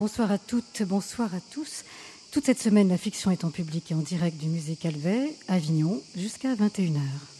Bonsoir à toutes, bonsoir à tous. Toute cette semaine, la fiction est en public et en direct du musée Calvet, à Avignon, jusqu'à 21h.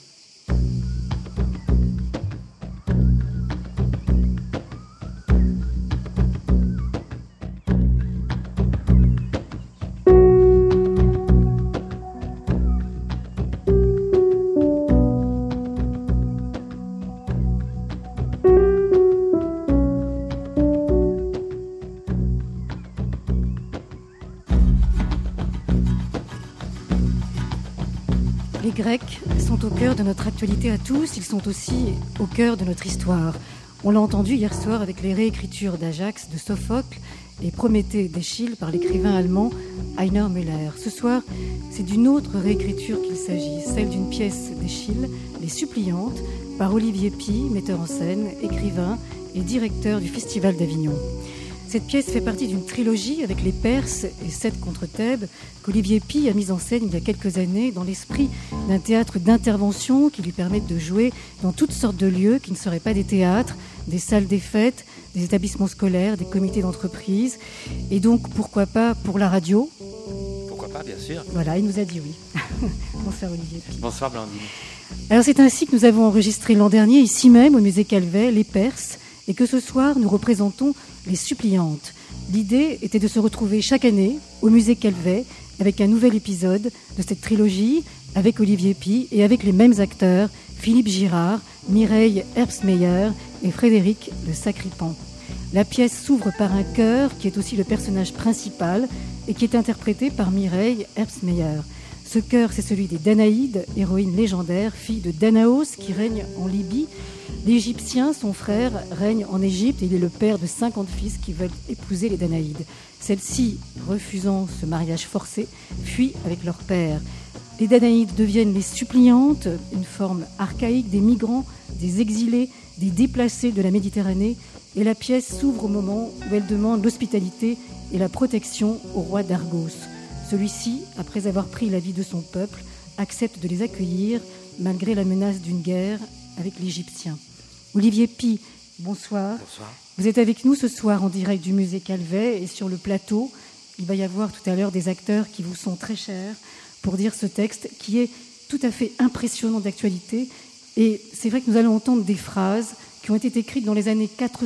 Les Grecs sont au cœur de notre actualité à tous, ils sont aussi au cœur de notre histoire. On l'a entendu hier soir avec les réécritures d'Ajax, de Sophocle et Prométhée d'Échille par l'écrivain allemand Heiner Müller. Ce soir, c'est d'une autre réécriture qu'il s'agit, celle d'une pièce d'Échille, Les Suppliantes, par Olivier Py, metteur en scène, écrivain et directeur du Festival d'Avignon. Cette pièce fait partie d'une trilogie avec les Perses et 7 contre Thèbes qu'Olivier Py a mise en scène il y a quelques années dans l'esprit d'un théâtre d'intervention qui lui permet de jouer dans toutes sortes de lieux qui ne seraient pas des théâtres, des salles des fêtes, des établissements scolaires, des comités d'entreprise. Et donc, pourquoi pas pour la radio ? Pourquoi pas, bien sûr. Voilà, il nous a dit oui. Bonsoir Olivier Py. Bonsoir Blandine. Alors c'est ainsi que nous avons enregistré l'an dernier, ici même, au musée Calvet, les Perses, et que ce soir, nous représentons les Suppliantes. L'idée était de se retrouver chaque année au musée Calvet avec un nouvel épisode de cette trilogie avec Olivier Py et avec les mêmes acteurs, Philippe Girard, Mireille Herbstmeyer et Frédéric de Sacripan. La pièce s'ouvre par un chœur qui est aussi le personnage principal et qui est interprété par Mireille Herbstmeyer. Ce chœur, c'est celui des Danaïdes, héroïne légendaire, fille de Danaos qui règne en Libye. L'Égyptien, son frère, règne en Égypte et il est le père de 50 fils qui veulent épouser les Danaïdes. Celles-ci, refusant ce mariage forcé, fuient avec leur père. Les Danaïdes deviennent les suppliantes, une forme archaïque des migrants, des exilés, des déplacés de la Méditerranée. Et la pièce s'ouvre au moment où elle demande l'hospitalité et la protection au roi d'Argos. Celui-ci, après avoir pris la vie de son peuple, accepte de les accueillir malgré la menace d'une guerre avec l'Égyptien. Olivier Py, bonsoir. Bonsoir. Vous êtes avec nous ce soir en direct du musée Calvet et sur le plateau, il va y avoir tout à l'heure des acteurs qui vous sont très chers pour dire ce texte qui est tout à fait impressionnant d'actualité. Et c'est vrai que nous allons entendre des phrases qui ont été écrites dans les années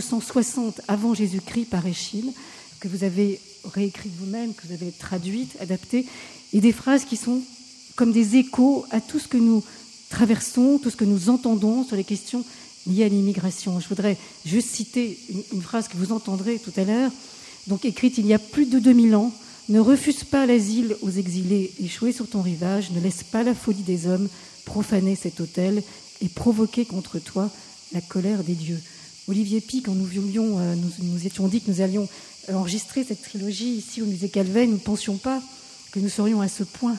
460 avant Jésus-Christ par Échille, que vous avez réécrites vous-même, que vous avez traduites, adaptées, et des phrases qui sont comme des échos à tout ce que nous traversons, tout ce que nous entendons sur les questions liées à l'immigration. Je voudrais juste citer une phrase que vous entendrez tout à l'heure, donc écrite il y a plus de 2000 ans. « Ne refuse pas l'asile aux exilés échoués sur ton rivage, ne laisse pas la folie des hommes profaner cet autel et provoquer contre toi la colère des dieux. » Olivier Py, quand nous étions dit que nous allions enregistrer cette trilogie ici au musée Calvet, nous ne pensions pas que nous serions à ce point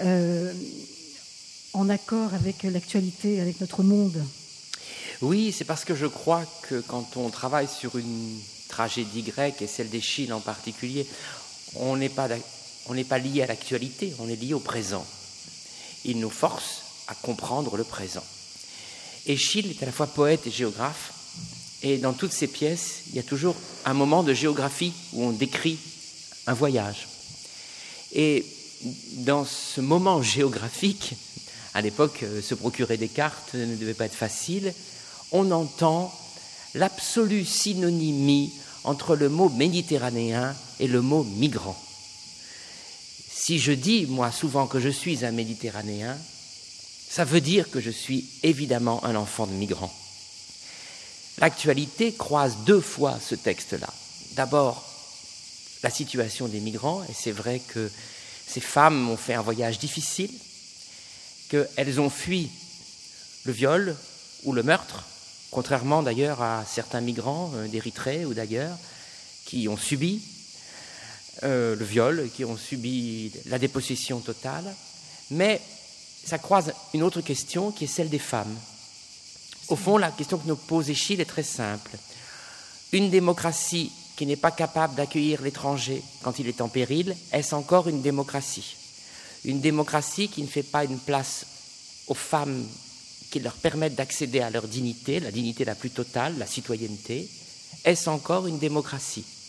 en accord avec l'actualité, avec notre monde. Oui, c'est parce que je crois que quand on travaille sur une tragédie grecque, et celle d'Échille en particulier, on n'est pas lié à l'actualité, on est lié au présent. Il nous force à comprendre le présent. Échille est à la fois poète et géographe, et dans toutes ses pièces, il y a toujours un moment de géographie où on décrit un voyage. Et dans ce moment géographique, à l'époque, se procurer des cartes ne devait pas être facile, on entend l'absolue synonymie entre le mot méditerranéen et le mot migrant. Si je dis, moi, souvent que je suis un méditerranéen, ça veut dire que je suis évidemment un enfant de migrant. L'actualité croise 2 fois ce texte-là. D'abord, la situation des migrants, et c'est vrai que ces femmes ont fait un voyage difficile, qu'elles ont fui le viol ou le meurtre, contrairement d'ailleurs à certains migrants d'Érythrée ou d'ailleurs, qui ont subi le viol, qui ont subi la dépossession totale. Mais ça croise une autre question qui est celle des femmes. Au fond, la question que nous pose Échille est très simple. Une démocratie qui n'est pas capable d'accueillir l'étranger quand il est en péril, est-ce encore une démocratie ? Une démocratie qui ne fait pas une place aux femmes qui leur permettent d'accéder à leur dignité, la dignité la plus totale, la citoyenneté, est-ce encore une démocratie ?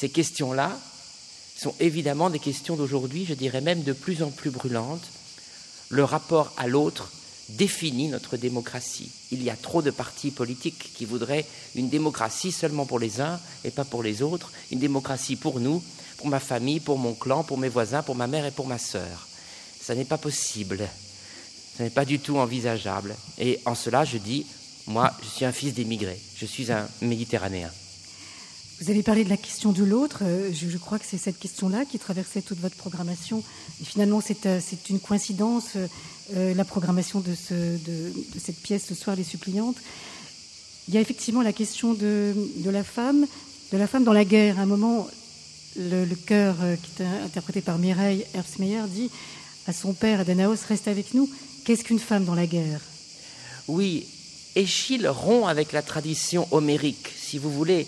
Ces questions-là sont évidemment des questions d'aujourd'hui, je dirais même de plus en plus brûlantes. Le rapport à l'autre définit notre démocratie. Il y a trop de partis politiques qui voudraient une démocratie seulement pour les uns et pas pour les autres, une démocratie pour nous, pour ma famille, pour mon clan, pour mes voisins, pour ma mère et pour ma sœur. Ça n'est pas possible, ça n'est pas du tout envisageable. Et en cela, je dis, moi, je suis un fils d'émigrés, je suis un Méditerranéen. Vous avez parlé de la question de l'autre. Je crois que c'est cette question-là qui traversait toute votre programmation. Et finalement, c'est une coïncidence, la programmation de cette pièce ce soir, Les Suppliantes. Il y a effectivement la question de la femme dans la guerre. À un moment, le chœur qui est interprété par Mireille Herbstmeyer dit à son père, à Danaos, « Reste avec nous ». Qu'est-ce qu'une femme dans la guerre ? Oui, Eschyle rompt avec la tradition homérique. Si vous voulez,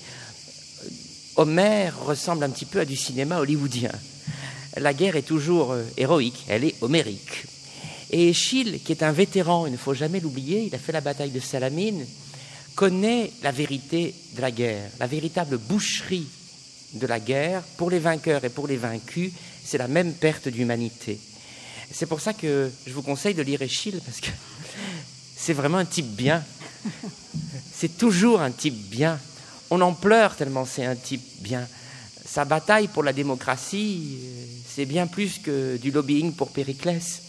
Homère ressemble un petit peu à du cinéma hollywoodien. La guerre est toujours héroïque, elle est homérique. Et Eschyle, qui est un vétéran, il ne faut jamais l'oublier, il a fait la bataille de Salamine, connaît la vérité de la guerre, la véritable boucherie de la guerre. Pour les vainqueurs et pour les vaincus, c'est la même perte d'humanité. C'est pour ça que je vous conseille de lire Eschyle, parce que c'est vraiment un type bien. C'est toujours un type bien. On en pleure tellement c'est un type bien. Sa bataille pour la démocratie, c'est bien plus que du lobbying pour Périclès.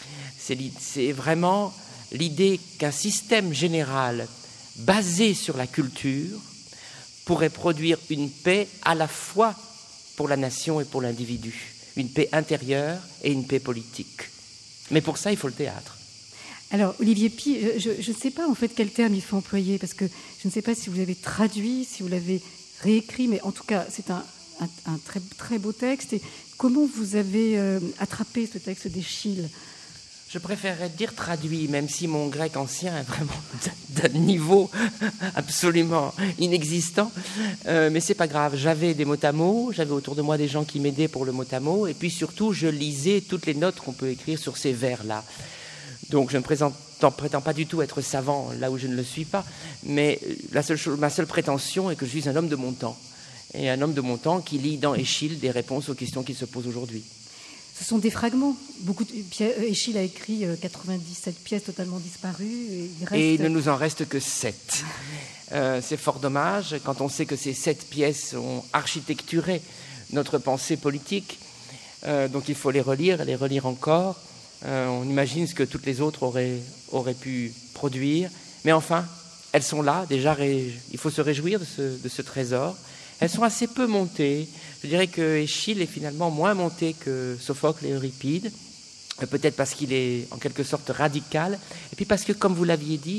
C'est vraiment l'idée qu'un système général basé sur la culture pourrait produire une paix à la fois pour la nation et pour l'individu. Une paix intérieure et une paix politique. Mais pour ça, il faut le théâtre. Alors, Olivier Py, je ne sais pas en fait quel terme il faut employer, parce que je ne sais pas si vous l'avez traduit, si vous l'avez réécrit, mais en tout cas, c'est un très, très beau texte. Et comment vous avez attrapé ce texte d'Eschyle ? Je préférerais dire traduit, même si mon grec ancien est vraiment d'un niveau absolument inexistant. Mais c'est pas grave, j'avais des mots à mots, j'avais autour de moi des gens qui m'aidaient pour le mot à mot, et puis surtout, je lisais toutes les notes qu'on peut écrire sur ces vers-là. Donc je ne prétends pas du tout être savant là où je ne le suis pas, mais ma seule prétention est que je suis un homme de mon temps. Et un homme de mon temps qui lit dans Eschyle des réponses aux questions qui se posent aujourd'hui. Ce sont des fragments. Eschyle a écrit 97 pièces totalement disparues. Et il ne nous en reste que 7. C'est fort dommage quand on sait que ces 7 pièces ont architecturé notre pensée politique. Donc il faut les relire encore. On imagine ce que toutes les autres auraient pu produire. Mais enfin, elles sont là. Déjà, il faut se réjouir de ce trésor. Elles sont assez peu montées. Je dirais que Eschyle est finalement moins monté que Sophocle et Euripide. Peut-être parce qu'il est en quelque sorte radical. Et puis parce que, comme vous l'aviez dit,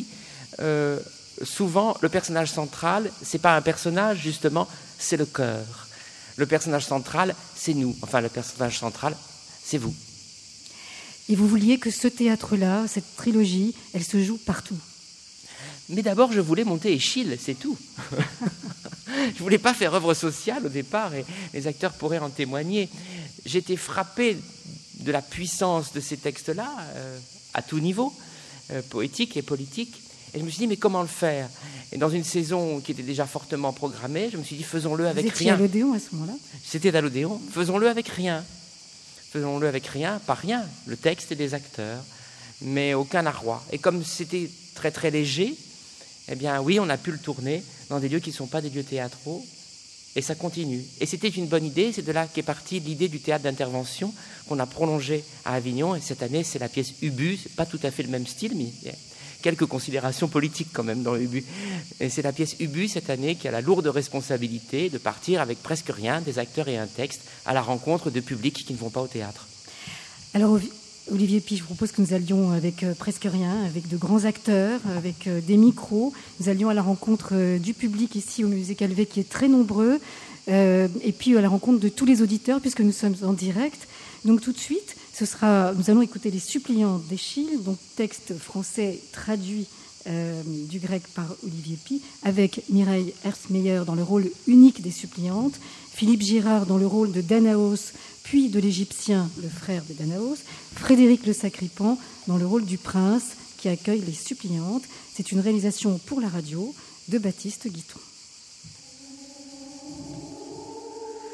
souvent, le personnage central, c'est pas un personnage, justement, c'est le cœur. Le personnage central, c'est nous. Enfin, le personnage central, c'est vous. Et vous vouliez que ce théâtre-là, cette trilogie, elle se joue partout. Mais d'abord, je voulais monter Eschyle, c'est tout. Je ne voulais pas faire œuvre sociale au départ, et les acteurs pourraient en témoigner. J'étais frappé de la puissance de ces textes-là, à tout niveau, poétique et politique. Et je me suis dit, mais comment le faire ? Et dans une saison qui était déjà fortement programmée, je me suis dit, faisons-le avec rien. Vous étiez à l'Odéon à ce moment-là ? C'était à l'Odéon. Faisons-le avec rien. Faisons-le avec rien, pas rien, le texte et les acteurs, mais aucun arroi. Et comme c'était très très léger, eh bien oui, on a pu le tourner dans des lieux qui ne sont pas des lieux théâtraux, et ça continue. Et c'était une bonne idée, c'est de là qu'est partie l'idée du théâtre d'intervention qu'on a prolongé à Avignon, et cette année c'est la pièce Ubu, c'est pas tout à fait le même style, mais il y a quelques considérations politiques quand même dans Ubu. Et c'est la pièce Ubu cette année qui a la lourde responsabilité de partir avec presque rien, des acteurs et un texte, à la rencontre de publics qui ne vont pas au théâtre. Alors Olivier Py, je vous propose que nous allions avec presque rien, avec de grands acteurs, avec des micros. Nous allions à la rencontre du public ici au Musée Calvet qui est très nombreux, et puis à la rencontre de tous les auditeurs puisque nous sommes en direct. Donc tout de suite, nous allons écouter Les Suppliantes d'Eschyle, donc texte français traduit du grec par Olivier Py, avec Mireille Herbstmeyer dans le rôle unique des suppliantes, Philippe Girard dans le rôle de Danaos, puis de l'Égyptien, le frère de Danaos, Frédéric Le Sacripan dans le rôle du prince qui accueille les suppliantes. C'est une réalisation pour la radio de Baptiste Guiton.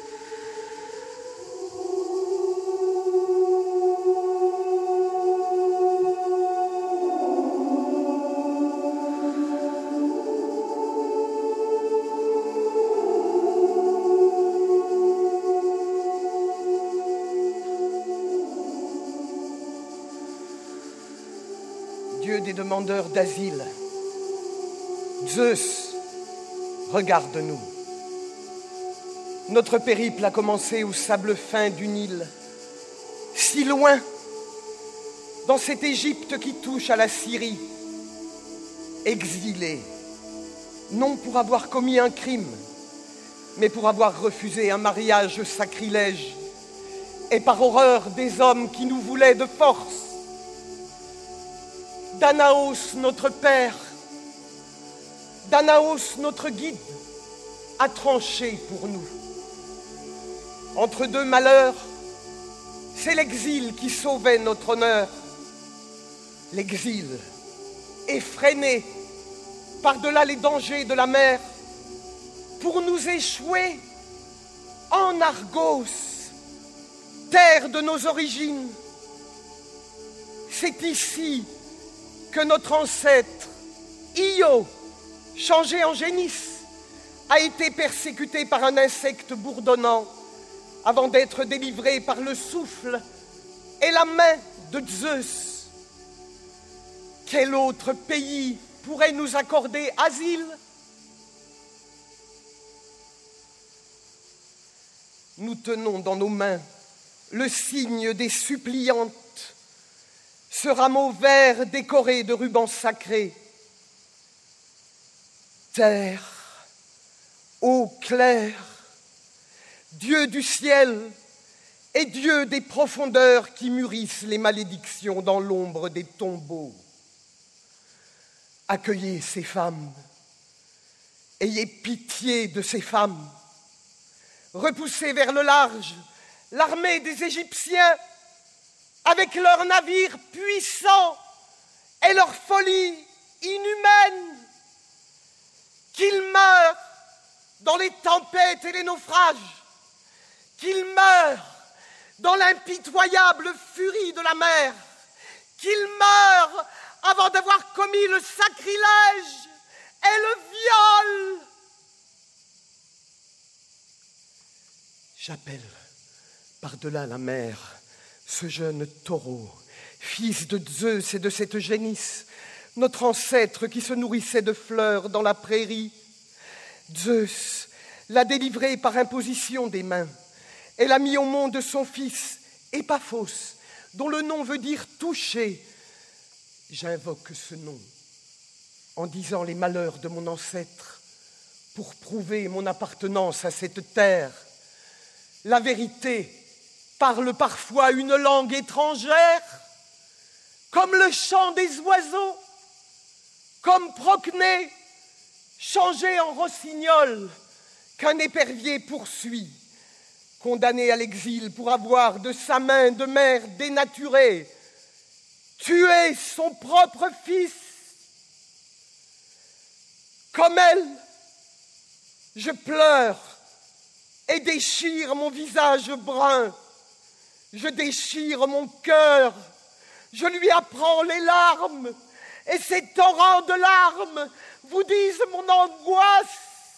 demandeurs d'asile. Zeus, regarde-nous. Notre périple a commencé au sable fin d'une île, si loin, dans cette Égypte qui touche à la Syrie, exilés, non pour avoir commis un crime, mais pour avoir refusé un mariage sacrilège, et par horreur des hommes qui nous voulaient de force. Danaos, notre père, Danaos, notre guide, a tranché pour nous. Entre deux malheurs, c'est l'exil qui sauvait notre honneur. L'exil, effréné par-delà les dangers de la mer, pour nous échouer en Argos, terre de nos origines. C'est ici que notre ancêtre, Io, changé en génisse, a été persécuté par un insecte bourdonnant avant d'être délivré par le souffle et la main de Zeus. Quel autre pays pourrait nous accorder asile? Nous tenons dans nos mains le signe des suppliantes, ce rameau vert décoré de rubans sacrés. Terre, eau claire, Dieu du ciel et Dieu des profondeurs qui mûrissent les malédictions dans l'ombre des tombeaux. Accueillez ces femmes, ayez pitié de ces femmes, repoussez vers le large l'armée des Égyptiens avec leurs navires puissants et leur folie inhumaine, qu'ils meurent dans les tempêtes et les naufrages, qu'ils meurent dans l'impitoyable furie de la mer, qu'ils meurent avant d'avoir commis le sacrilège et le viol. J'appelle par-delà la mer ce jeune taureau, fils de Zeus et de cette génisse, notre ancêtre qui se nourrissait de fleurs dans la prairie. Zeus l'a délivré par imposition des mains et l'a mis au monde son fils, Épaphos, dont le nom veut dire toucher. J'invoque ce nom en disant les malheurs de mon ancêtre pour prouver mon appartenance à cette terre. La vérité parle parfois une langue étrangère, comme le chant des oiseaux, comme Procné, changé en rossignol, qu'un épervier poursuit, condamné à l'exil pour avoir de sa main de mère dénaturée tué son propre fils. Comme elle, je pleure et déchire mon visage brun. Je déchire mon cœur, je lui apprends les larmes, et ces torrents de larmes vous disent mon angoisse.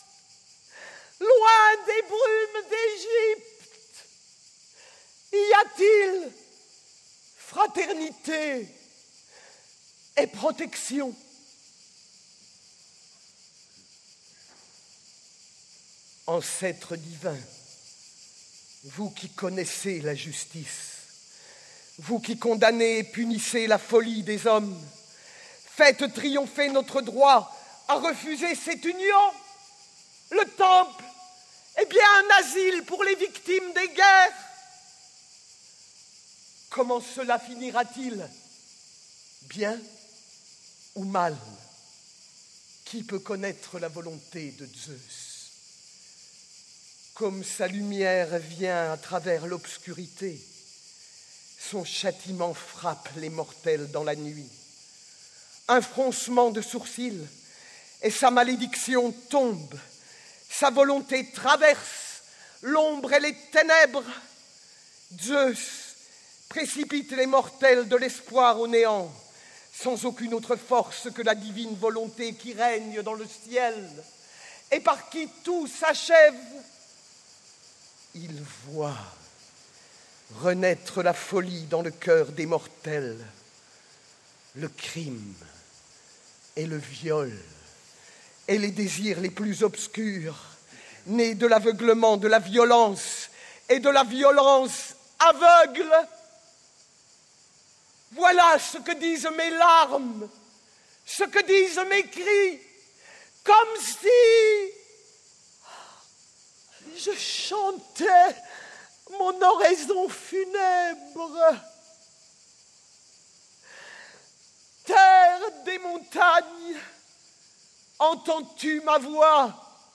Loin des brumes d'Égypte, y a-t-il fraternité et protection? Ancêtres divins, vous qui connaissez la justice, vous qui condamnez et punissez la folie des hommes, faites triompher notre droit à refuser cette union. Le temple est bien un asile pour les victimes des guerres. Comment cela finira-t-il? Bien ou mal? Qui peut connaître la volonté de Zeus? Comme sa lumière vient à travers l'obscurité, son châtiment frappe les mortels dans la nuit. Un froncement de sourcils et sa malédiction tombe. Sa volonté traverse l'ombre et les ténèbres. Zeus précipite les mortels de l'espoir au néant, sans aucune autre force que la divine volonté qui règne dans le ciel et par qui tout s'achève. Il voit renaître la folie dans le cœur des mortels, le crime et le viol, et les désirs les plus obscurs, nés de l'aveuglement de la violence et de la violence aveugle. Voilà ce que disent mes larmes, ce que disent mes cris, comme si je chantais mon oraison funèbre. Terre des montagnes, entends-tu ma voix?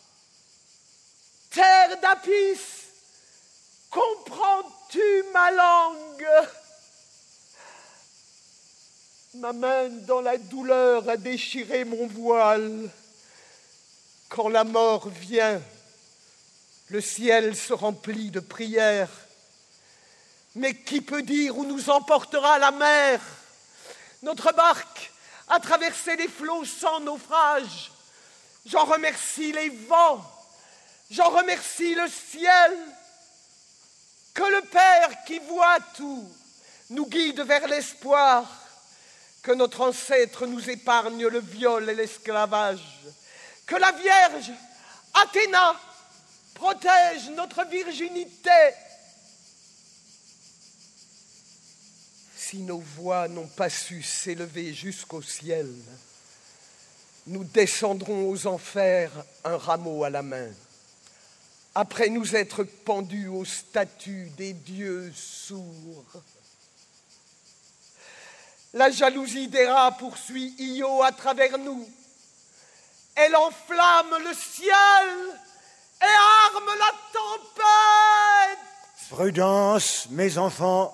Terre d'Apis, comprends-tu ma langue? Ma main dans la douleur a déchiré mon voile. Quand la mort vient, le ciel se remplit de prières. Mais qui peut dire où nous emportera la mer? Notre barque a traversé les flots sans naufrage. J'en remercie les vents, j'en remercie le ciel. Que le Père qui voit tout nous guide vers l'espoir. Que notre ancêtre nous épargne le viol et l'esclavage. Que la Vierge, Athéna, protège notre virginité. Si nos voix n'ont pas su s'élever jusqu'au ciel, nous descendrons aux enfers un rameau à la main, après nous être pendus aux statues des dieux sourds. La jalousie d'Héra poursuit Io à travers nous. Elle enflamme le ciel et arme la tempête. Prudence, mes enfants.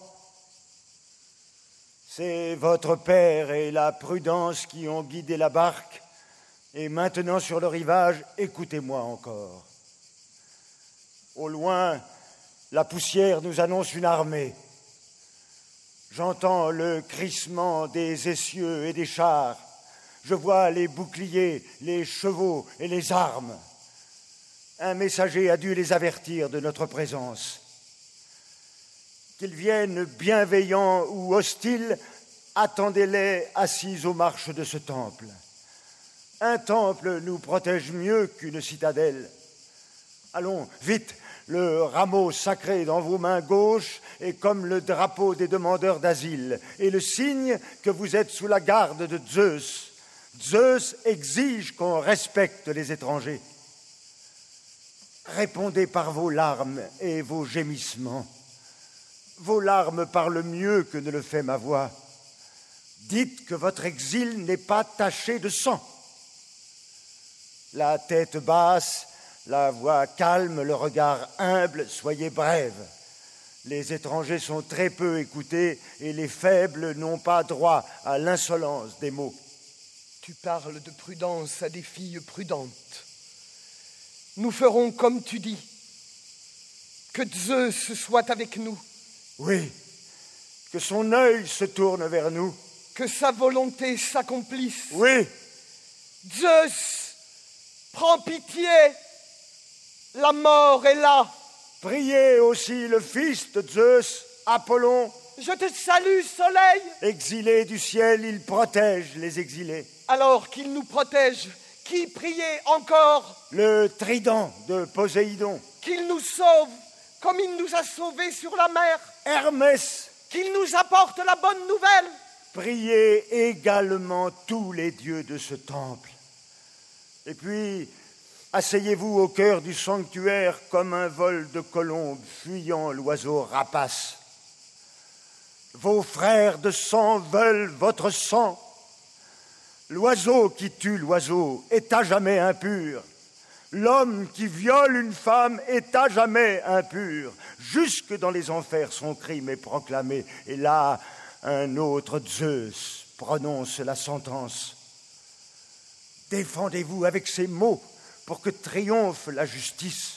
C'est votre père et la prudence qui ont guidé la barque. Et maintenant sur le rivage, écoutez-moi encore. Au loin, la poussière nous annonce une armée. J'entends le crissement des essieux et des chars. Je vois les boucliers, les chevaux et les armes. Un messager a dû les avertir de notre présence. Qu'ils viennent bienveillants ou hostiles, attendez-les assis aux marches de ce temple. Un temple nous protège mieux qu'une citadelle. Allons, vite, le rameau sacré dans vos mains gauches est comme le drapeau des demandeurs d'asile et le signe que vous êtes sous la garde de Zeus. Zeus exige qu'on respecte les étrangers. Répondez par vos larmes et vos gémissements. Vos larmes parlent mieux que ne le fait ma voix. Dites que votre exil n'est pas taché de sang. La tête basse, la voix calme, le regard humble, soyez brève. Les étrangers sont très peu écoutés et les faibles n'ont pas droit à l'insolence des mots. Tu parles de prudence à des filles prudentes. Nous ferons comme tu dis. Que Zeus soit avec nous. Oui, que son œil se tourne vers nous. Que sa volonté s'accomplisse. Oui. Zeus, prends pitié. La mort est là. Priez aussi le fils de Zeus, Apollon. Je te salue, soleil. Exilé du ciel, il protège les exilés. Alors qu'il nous protège, qui priait encore? Le trident de Poséidon. Qu'il nous sauve, comme il nous a sauvés sur la mer. Hermès. Qu'il nous apporte la bonne nouvelle. Priez également tous les dieux de ce temple. Et puis, asseyez-vous au cœur du sanctuaire comme un vol de colombes fuyant l'oiseau rapace. Vos frères de sang veulent votre sang. L'oiseau qui tue l'oiseau est à jamais impur. L'homme qui viole une femme est à jamais impur. Jusque dans les enfers, son crime est proclamé. Et là, un autre Zeus prononce la sentence. Défendez-vous avec ces mots pour que triomphe la justice.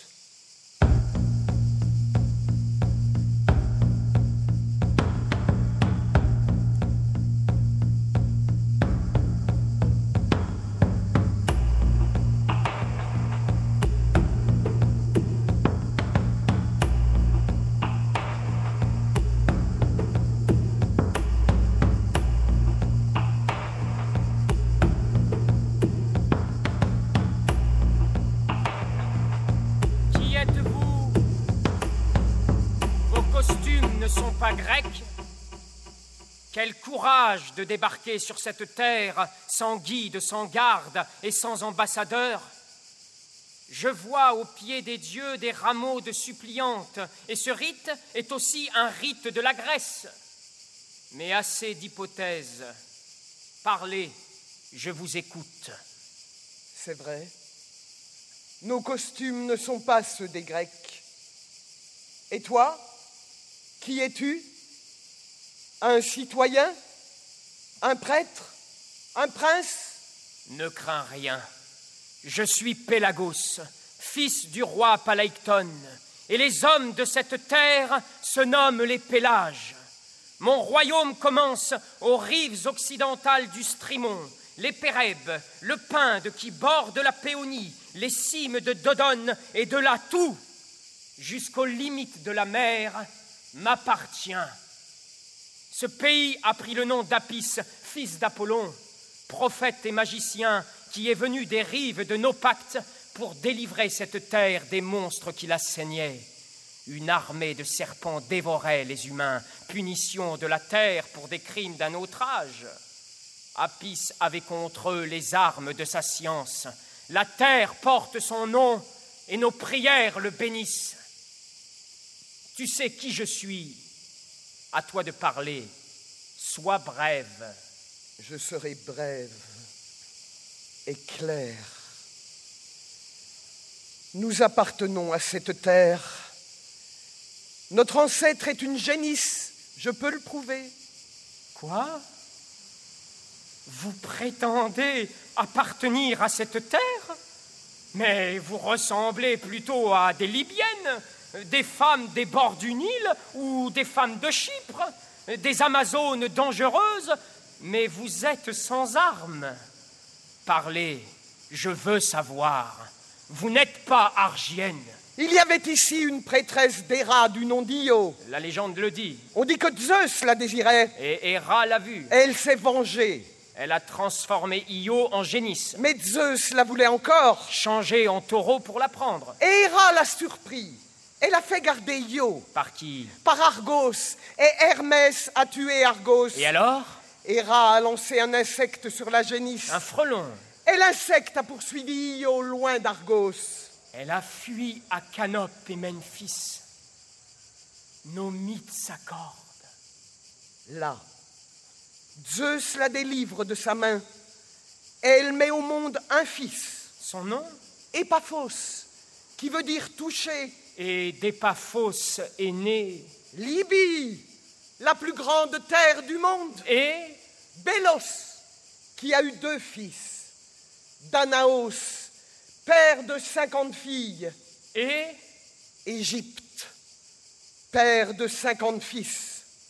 sont pas grecs? Quel courage de débarquer sur cette terre sans guide, sans garde et sans ambassadeur. Je vois au pied des dieux des rameaux de suppliantes, et ce rite est aussi un rite de la Grèce. Mais assez d'hypothèses. Parlez, je vous écoute. C'est vrai. Nos costumes ne sont pas ceux des Grecs. Et toi, qui es-tu? Un citoyen? Un prêtre? Un prince? Ne crains rien. Je suis Pélagos, fils du roi Palaïcton, et les hommes de cette terre se nomment les Pélages. Mon royaume commence aux rives occidentales du Strymon, les Pérèbes, le Pinde qui borde la Péonie, les cimes de Dodone et de là tout, jusqu'aux limites de la mer, m'appartient. Ce pays a pris le nom d'Apis, fils d'Apollon, prophète et magicien qui est venu des rives de nos pactes pour délivrer cette terre des monstres qui la saignaient. Une armée de serpents dévorait les humains, punition de la terre pour des crimes d'un autre âge. Apis avait contre eux les armes de sa science. La terre porte son nom et nos prières le bénissent. Tu sais qui je suis. À toi de parler. Sois brève. Je serai brève et claire. Nous appartenons à cette terre. Notre ancêtre est une génisse, je peux le prouver. Quoi? Vous prétendez appartenir à cette terre? Mais vous ressemblez plutôt à des Libyennes, des femmes des bords du Nil ou des femmes de Chypre, des Amazones dangereuses, mais vous êtes sans armes. Parlez, je veux savoir. Vous n'êtes pas argienne. Il y avait ici une prêtresse d'Héra du nom d'Io. La légende le dit. On dit que Zeus la désirait. Et Héra l'a vue. Elle s'est vengée. Elle a transformé Io en génisse. Mais Zeus la voulait encore. Changé en taureau pour la prendre. Et Héra l'a surpris. Elle a fait garder Io. Par qui? Par Argos. Et Hermès a tué Argos. Et alors? Héra a lancé un insecte sur la génisse. Un frelon. Et l'insecte a poursuivi Io loin d'Argos. Elle a fui à Canope et Memphis. Nos mythes s'accordent. Là, Zeus la délivre de sa main. Et elle met au monde un fils. Son nom? Épaphos, qui veut dire toucher. Et d'Épaphos est né Libye, la plus grande terre du monde. Et Bélos, qui a eu 2 fils. Danaos, père de 50 filles. Et Égypte, père de 50 fils.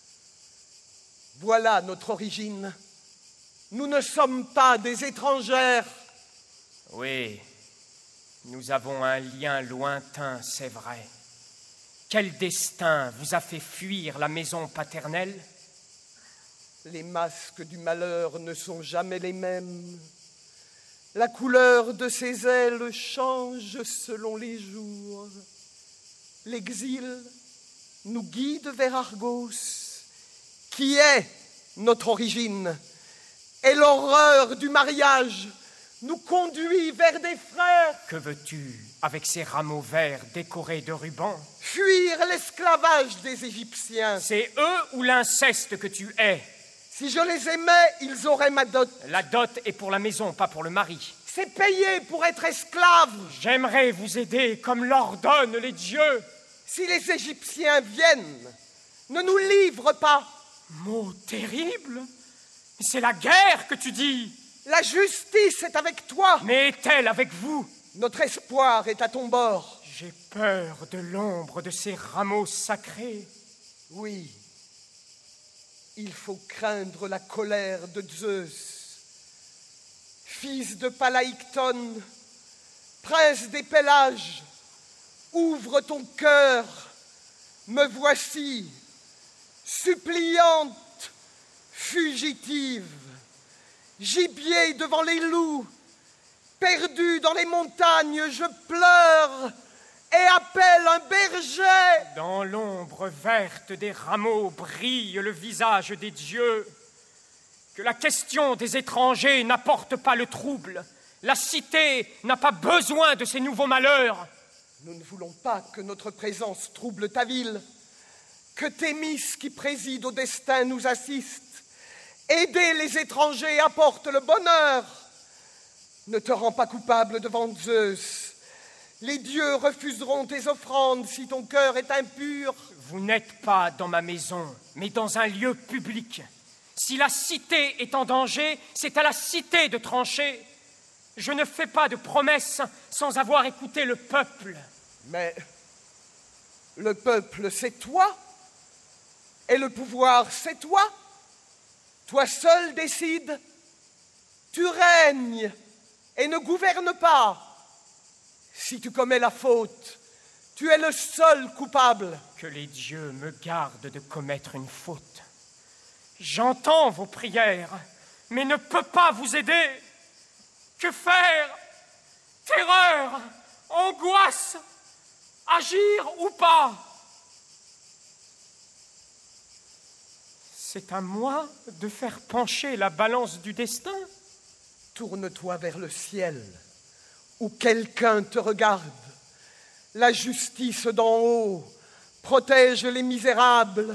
Voilà notre origine. Nous ne sommes pas des étrangères. oui, nous avons un lien lointain, c'est vrai. Quel destin vous a fait fuir la maison paternelle? Les masques du malheur ne sont jamais les mêmes. La couleur de ses ailes change selon les jours. L'exil nous guide vers Argos, qui est notre origine. Et l'horreur du mariage nous conduit vers des frères. Que veux-tu avec ces rameaux verts décorés de rubans? Fuir l'esclavage des Égyptiens. C'est eux ou l'inceste que tu hais? Si je les aimais, ils auraient ma dot. La dot est pour la maison, pas pour le mari. C'est payé pour être esclave. J'aimerais vous aider comme l'ordonnent les dieux. Si les Égyptiens viennent, ne nous livrent pas. Mot terrible. C'est la guerre que tu dis. La justice est avec toi. Mais est-elle avec vous? Notre espoir est à ton bord. J'ai peur de l'ombre de ces rameaux sacrés. Oui, il faut craindre la colère de Zeus. Fils de Palaïcton, prince des Pélages, ouvre ton cœur, me voici, suppliante, fugitive, gibier devant les loups, perdu dans les montagnes, je pleure et appelle un berger. Dans l'ombre l'ombre verte des rameaux brille le visage des dieux, que la question des étrangers n'apporte pas le trouble. La cité n'a pas besoin de ces nouveaux malheurs. Nous ne voulons pas que notre présence trouble ta ville, que Thémis qui préside au destin nous assiste. Aider les étrangers apporte le bonheur. Ne te rends pas coupable devant Zeus. Les dieux refuseront tes offrandes si ton cœur est impur. Vous n'êtes pas dans ma maison, mais dans un lieu public. Si la cité est en danger, c'est à la cité de trancher. Je ne fais pas de promesses sans avoir écouté le peuple. Mais le peuple, c'est toi. Et le pouvoir, c'est toi. Toi seul décides. Tu règnes et ne gouvernes pas. Si tu commets la faute, tu es le seul coupable. Que les dieux me gardent de commettre une faute. J'entends vos prières, mais ne peux pas vous aider. Que faire? Terreur, angoisse, agir ou pas? C'est à moi de faire pencher la balance du destin. Tourne-toi vers le ciel, où quelqu'un te regarde. La justice d'en haut protège les misérables.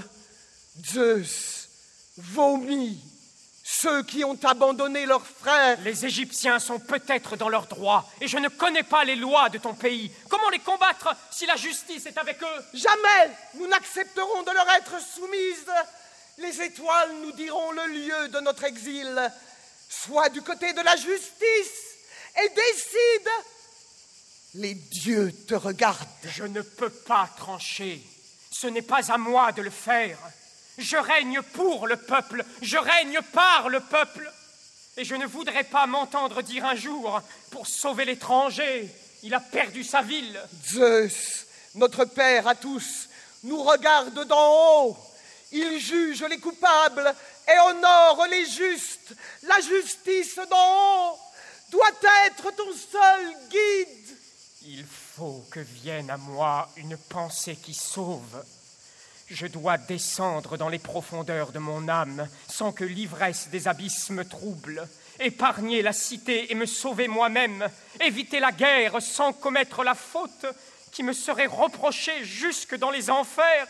Zeus vomit ceux qui ont abandonné leurs frères. Les Égyptiens sont peut-être dans leurs droits, et je ne connais pas les lois de ton pays. Comment les combattre si la justice est avec eux? Jamais nous n'accepterons de leur être soumises. Les étoiles nous diront le lieu de notre exil. Sois du côté de la justice et décide. Les dieux te regardent. Je ne peux pas trancher. Ce n'est pas à moi de le faire. Je règne pour le peuple, je règne par le peuple. Et je ne voudrais pas m'entendre dire un jour, pour sauver l'étranger, il a perdu sa ville. Zeus, notre père à tous, nous regarde d'en haut. Il juge les coupables et honore les justes. La justice d'en haut doit être ton seul guide. Il faut que vienne à moi une pensée qui sauve. Je dois descendre dans les profondeurs de mon âme sans que l'ivresse des abysses me trouble, épargner la cité et me sauver moi-même, éviter la guerre sans commettre la faute qui me serait reprochée jusque dans les enfers.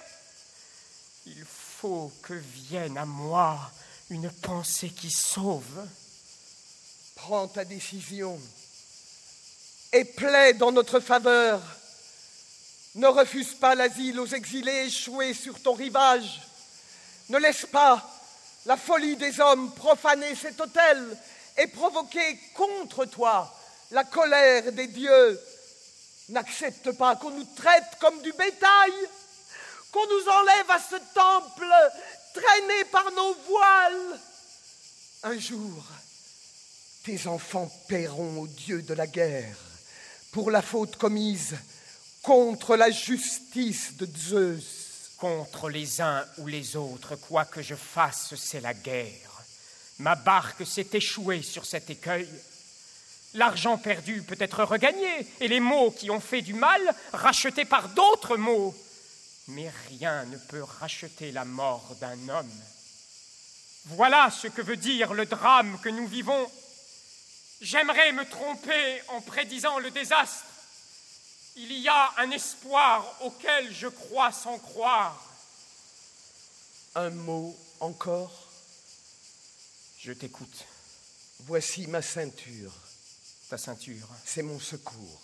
Il faut que vienne à moi une pensée qui sauve. Prends ta décision et plaide en notre faveur. Ne refuse pas l'asile aux exilés échoués sur ton rivage. Ne laisse pas la folie des hommes profaner cet autel et provoquer contre toi la colère des dieux. N'accepte pas qu'on nous traite comme du bétail, qu'on nous enlève à ce temple traîné par nos voiles. Un jour, tes enfants paieront aux dieux de la guerre pour la faute commise contre la justice de Zeus. Contre les uns ou les autres, quoi que je fasse, c'est la guerre. Ma barque s'est échouée sur cet écueil. L'argent perdu peut être regagné, et les maux qui ont fait du mal, rachetés par d'autres maux. Mais rien ne peut racheter la mort d'un homme. Voilà ce que veut dire le drame que nous vivons. J'aimerais me tromper en prédisant le désastre. Il y a un espoir auquel je crois sans croire. Un mot encore. Je t'écoute. Voici ma ceinture. Ta ceinture. C'est mon secours.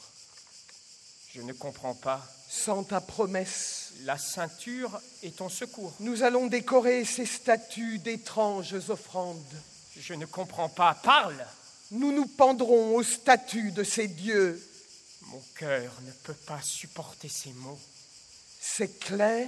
Je ne comprends pas. Sans ta promesse, la ceinture est ton secours. Nous allons décorer ces statues d'étranges offrandes. Je ne comprends pas. Parle. Nous nous pendrons aux statues de ces dieux. Mon cœur ne peut pas supporter ces mots. C'est clair?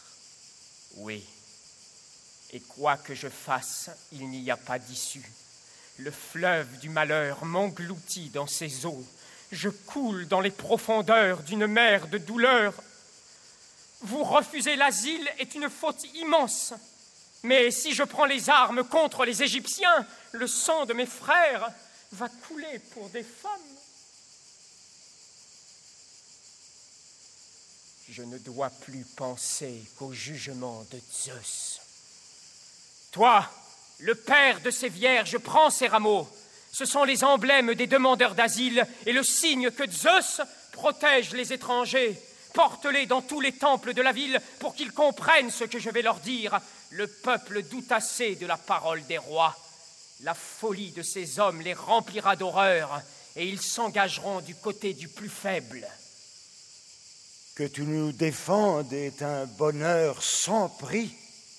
Oui. Et quoi que je fasse, il n'y a pas d'issue. Le fleuve du malheur m'engloutit dans ses eaux. Je coule dans les profondeurs d'une mer de douleur. Vous refuser l'asile est une faute immense. Mais si je prends les armes contre les Égyptiens, le sang de mes frères va couler pour des femmes. je ne dois plus penser qu'au jugement de Zeus. Toi, le père de ces vierges, prends ces rameaux. Ce sont les emblèmes des demandeurs d'asile et le signe que Zeus protège les étrangers. Porte-les dans tous les temples de la ville pour qu'ils comprennent ce que je vais leur dire. Le peuple doute assez de la parole des rois. La folie de ces hommes les remplira d'horreur et ils s'engageront du côté du plus faible. Que tu nous défendes est un bonheur sans prix.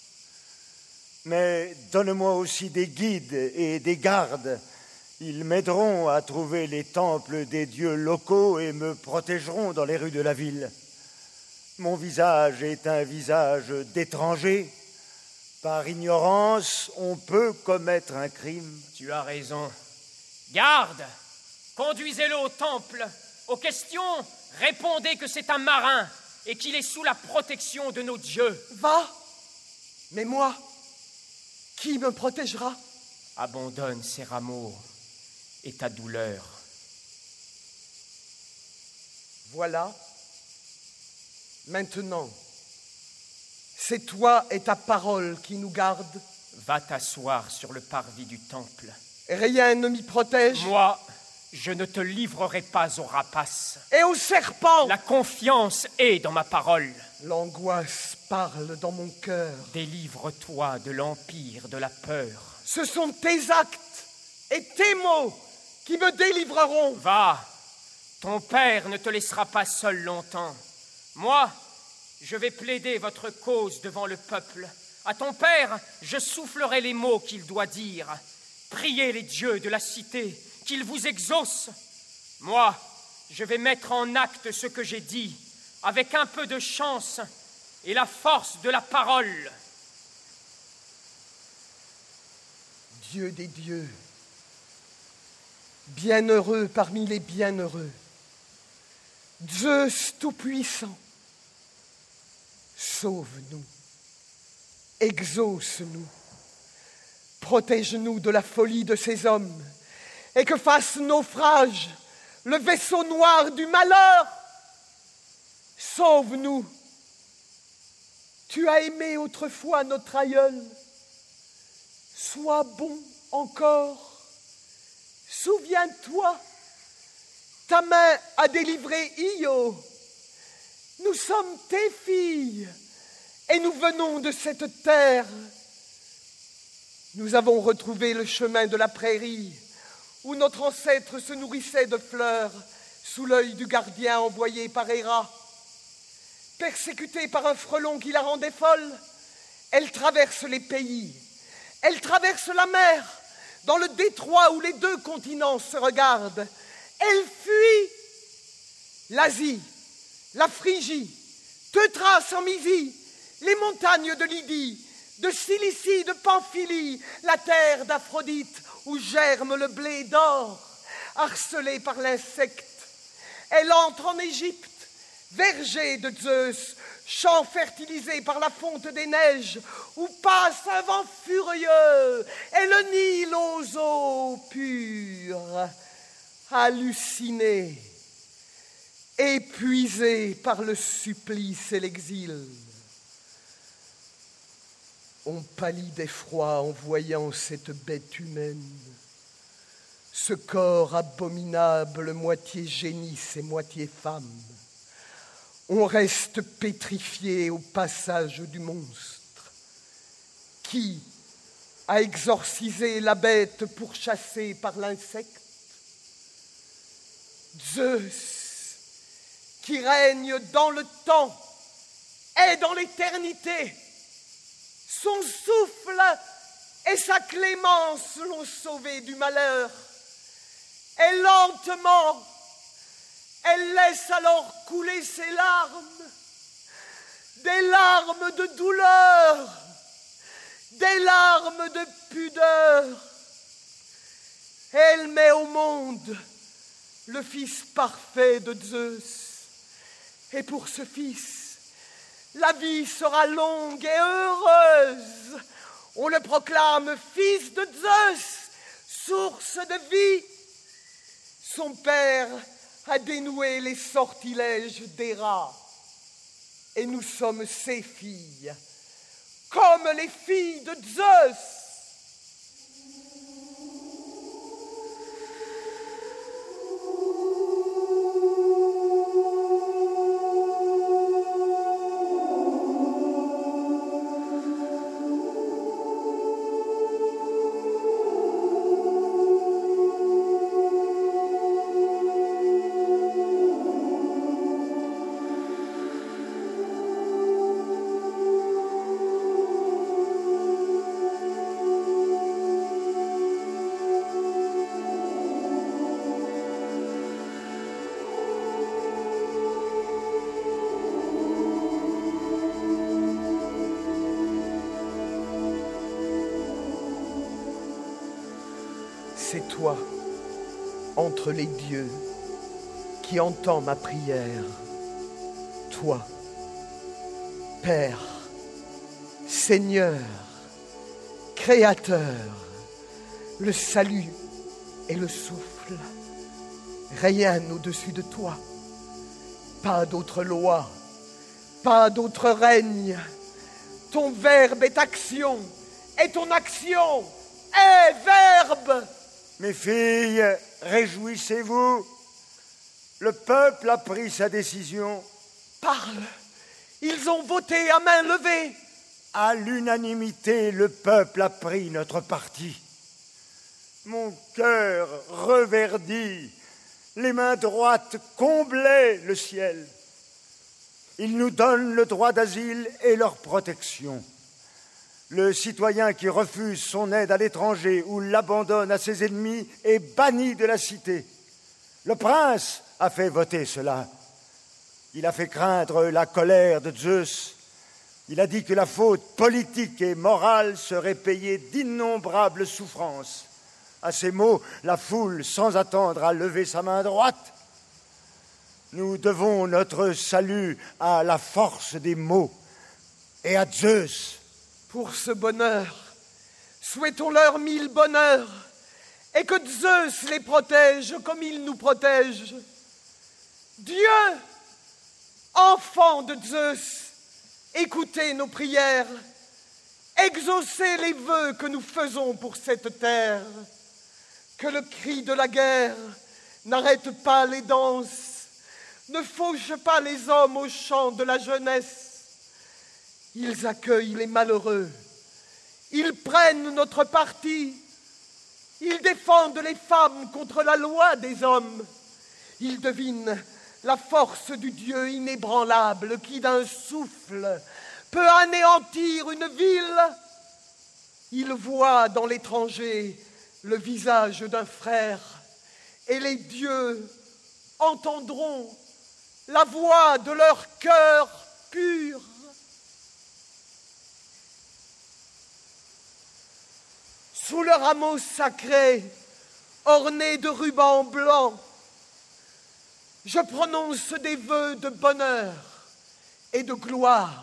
Mais donne-moi aussi des guides et des gardes. Ils m'aideront à trouver les temples des dieux locaux et me protégeront dans les rues de la ville. Mon visage est un visage d'étranger. Par ignorance, on peut commettre un crime. Tu as raison. Garde, conduisez-le au temple. Aux questions, répondez que c'est un marin et qu'il est sous la protection de nos dieux. Va, mais moi, qui me protégera? Abandonne ces rameaux et ta douleur. Voilà. Maintenant, c'est toi et ta parole qui nous gardent. Va t'asseoir sur le parvis du temple. Rien ne m'y protège. Moi, je ne te livrerai pas aux rapaces. Et aux serpents. La confiance est dans ma parole. L'angoisse parle dans mon cœur. Délivre-toi de l'empire de la peur. Ce sont tes actes et tes mots qui me délivreront. Va, ton père ne te laissera pas seul longtemps. Moi, je vais plaider votre cause devant le peuple. À ton père, je soufflerai les mots qu'il doit dire. Priez les dieux de la cité, qu'ils vous exaucent. Moi, je vais mettre en acte ce que j'ai dit, avec un peu de chance et la force de la parole. Dieu des dieux, bienheureux parmi les bienheureux, Zeus tout-puissant, sauve-nous, exauce-nous, protège-nous de la folie de ces hommes, et que fasse naufrage le vaisseau noir du malheur. Sauve-nous. Tu as aimé autrefois notre aïeul. Sois bon encore. Souviens-toi, ta main a délivré Io. Nous sommes tes filles et nous venons de cette terre. Nous avons retrouvé le chemin de la prairie où notre ancêtre se nourrissait de fleurs sous l'œil du gardien envoyé par Héra. Persécutée par un frelon qui la rendait folle, elle traverse les pays, elle traverse la mer, dans le détroit où les deux continents se regardent. Elle fuit l'Asie, la Phrygie, Teuthras en Mysie, les montagnes de Lydie, de Cilicie, de Pamphylie, la terre d'Aphrodite où germe le blé d'or, harcelée par l'insecte. Elle entre en Égypte, verger de Zeus, champ fertilisé par la fonte des neiges, où passe un vent furieux, et le Nil aux eaux pures, halluciné, épuisé par le supplice et l'exil. On pâlit d'effroi en voyant cette bête humaine, ce corps abominable, moitié génisse et moitié femme. On reste pétrifié au passage du monstre. Qui a exorcisé la bête pourchassée par l'insecte? Zeus, qui règne dans le temps et dans l'éternité. Son souffle et sa clémence l'ont sauvé du malheur. Et lentement, elle laisse alors couler ses larmes, des larmes de douleur, des larmes de pudeur. Elle met au monde le fils parfait de Zeus. Et pour ce fils, la vie sera longue et heureuse. On le proclame fils de Zeus, source de vie. Son père a dénoué les sortilèges d'Héra. et nous sommes ses filles, comme les filles de Zeus. C'est toi, entre les dieux, qui entends ma prière. Toi, Père, Seigneur, Créateur, le salut et le souffle. Rien au-dessus de toi. Pas d'autre loi, pas d'autre règne. Ton verbe est action, et ton action est verbe. Mes filles, réjouissez-vous. Le peuple a pris sa décision. Parle. Ils ont voté à main levée. À l'unanimité, le peuple a pris notre parti. Mon cœur reverdit, les mains droites comblaient le ciel. Ils nous donnent le droit d'asile et leur protection. Le citoyen qui refuse son aide à l'étranger ou l'abandonne à ses ennemis est banni de la cité. Le prince a fait voter cela. Il a fait craindre la colère de Zeus. Il a dit que la faute politique et morale serait payée d'innombrables souffrances. À ces mots, la foule, sans attendre, a levé sa main droite. Nous devons notre salut à la force des mots et à Zeus. Pour ce bonheur, souhaitons-leur 1000 bonheurs, et que Zeus les protège comme il nous protège. Dieu, enfant de Zeus, écoutez nos prières, exaucez les vœux que nous faisons pour cette terre. Que le cri de la guerre n'arrête pas les danses, ne fauche pas les hommes au chant de la jeunesse. Ils accueillent les malheureux, ils prennent notre parti, ils défendent les femmes contre la loi des hommes, ils devinent la force du Dieu inébranlable qui d'un souffle peut anéantir une ville. Ils voient dans l'étranger le visage d'un frère et les dieux entendront la voix de leur cœur pur. Sous le rameau sacré, orné de rubans blancs, je prononce des vœux de bonheur et de gloire.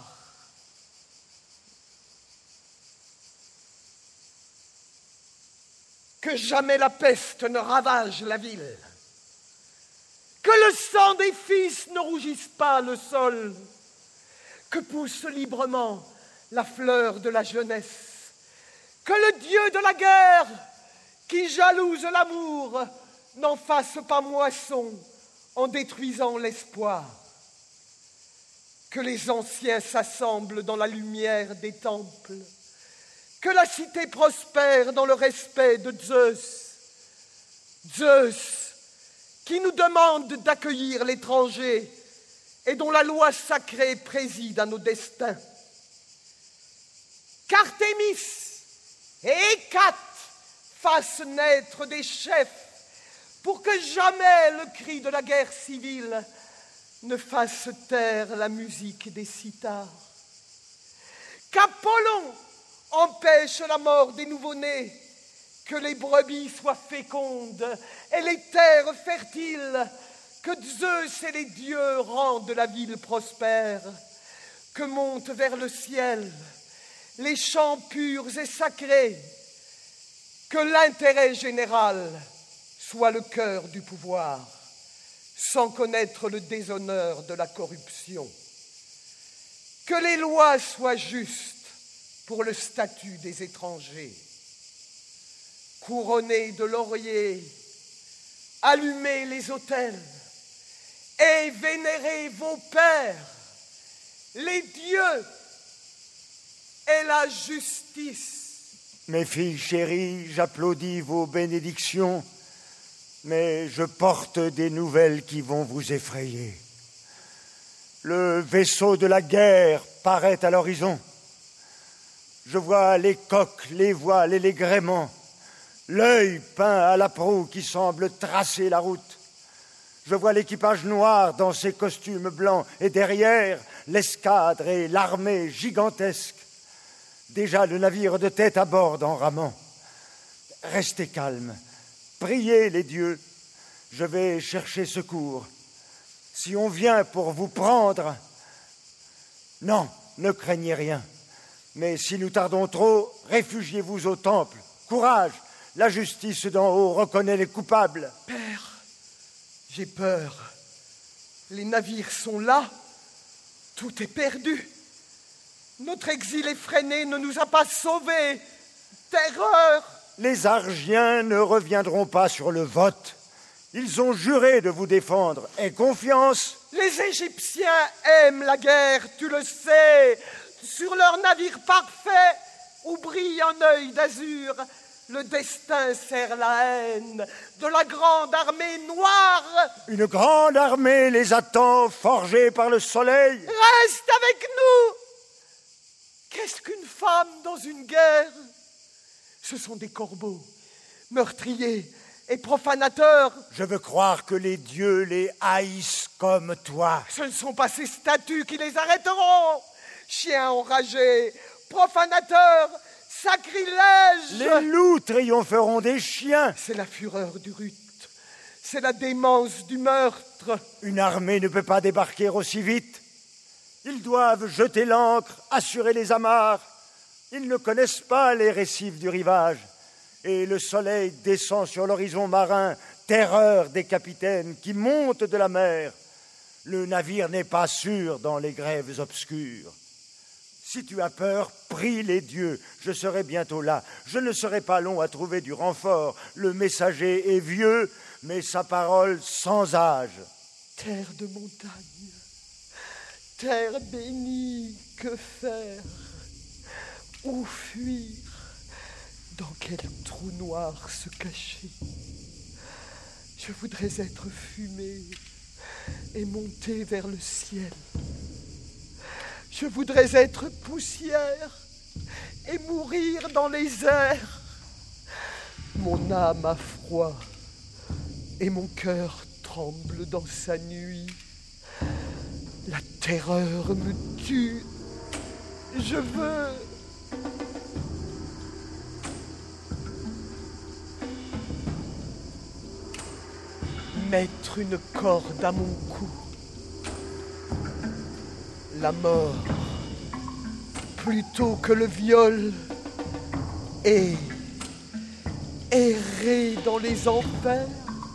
Que jamais la peste ne ravage la ville, que le sang des fils ne rougisse pas le sol, que pousse librement la fleur de la jeunesse, que le Dieu de la guerre, qui jalouse l'amour, n'en fasse pas moisson en détruisant l'espoir. Que les anciens s'assemblent dans la lumière des temples, que la cité prospère dans le respect de Zeus. Zeus, qui nous demande d'accueillir l'étranger et dont la loi sacrée préside à nos destins. Qu'Artémis et Hécate fassent naître des chefs pour que jamais le cri de la guerre civile ne fasse taire la musique des cithars. Qu'Apollon empêche la mort des nouveau-nés, que les brebis soient fécondes et les terres fertiles, que Zeus et les dieux rendent la ville prospère, que montent vers le ciel les chants purs et sacrés, que l'intérêt général soit le cœur du pouvoir, sans connaître le déshonneur de la corruption. Que les lois soient justes pour le statut des étrangers. Couronnez de lauriers, allumez les autels et vénérez vos pères, les dieux et la justice. Mes filles chéries, j'applaudis vos bénédictions, mais je porte des nouvelles qui vont vous effrayer. Le vaisseau de la guerre paraît à l'horizon. Je vois les coques, les voiles et les gréements, l'œil peint à la proue qui semble tracer la route. Je vois l'équipage noir dans ses costumes blancs et derrière, l'escadre et l'armée gigantesque. Déjà le navire de tête à bord en ramant. Restez calmes, priez les dieux, je vais chercher secours. Si on vient pour vous prendre, non, ne craignez rien. Mais si nous tardons trop, réfugiez-vous au temple. Courage, la justice d'en haut reconnaît les coupables. Père, j'ai peur. Les navires sont là, tout est perdu. Notre exil effréné ne nous a pas sauvés. Terreur! Les Argiens ne reviendront pas sur le vote. Ils ont juré de vous défendre. Aie confiance. Les Égyptiens aiment la guerre, tu le sais. Sur leur navire parfait, où brille un œil d'azur, le destin serre la haine de la grande armée noire. Une grande armée les attend, forgée par le soleil. Reste avec nous. Qu'est-ce qu'une femme dans une guerre? Ce sont des corbeaux, meurtriers et profanateurs. Je veux croire que les dieux les haïssent comme toi. Ce ne sont pas ces statues qui les arrêteront. Chiens enragés, profanateurs, sacrilèges. Les loups triompheront des chiens. C'est la fureur du rut, c'est la démence du meurtre. Une armée ne peut pas débarquer aussi vite. Ils doivent jeter l'ancre, assurer les amarres. Ils ne connaissent pas les récifs du rivage. Et le soleil descend sur l'horizon marin, terreur des capitaines qui montent de la mer. Le navire n'est pas sûr dans les grèves obscures. Si tu as peur, prie les dieux, je serai bientôt là. Je ne serai pas long à trouver du renfort. Le messager est vieux, mais sa parole sans âge. Terre de montagne, terre bénie, que faire? Où fuir? Dans quel trou noir se cacher? Je voudrais être fumée et monter vers le ciel. Je voudrais être poussière et mourir dans les airs. Mon âme a froid et mon cœur tremble dans sa nuit. La terreur me tue. Je veux... mettre une corde à mon cou. La mort, plutôt que le viol, et errer dans les enfers.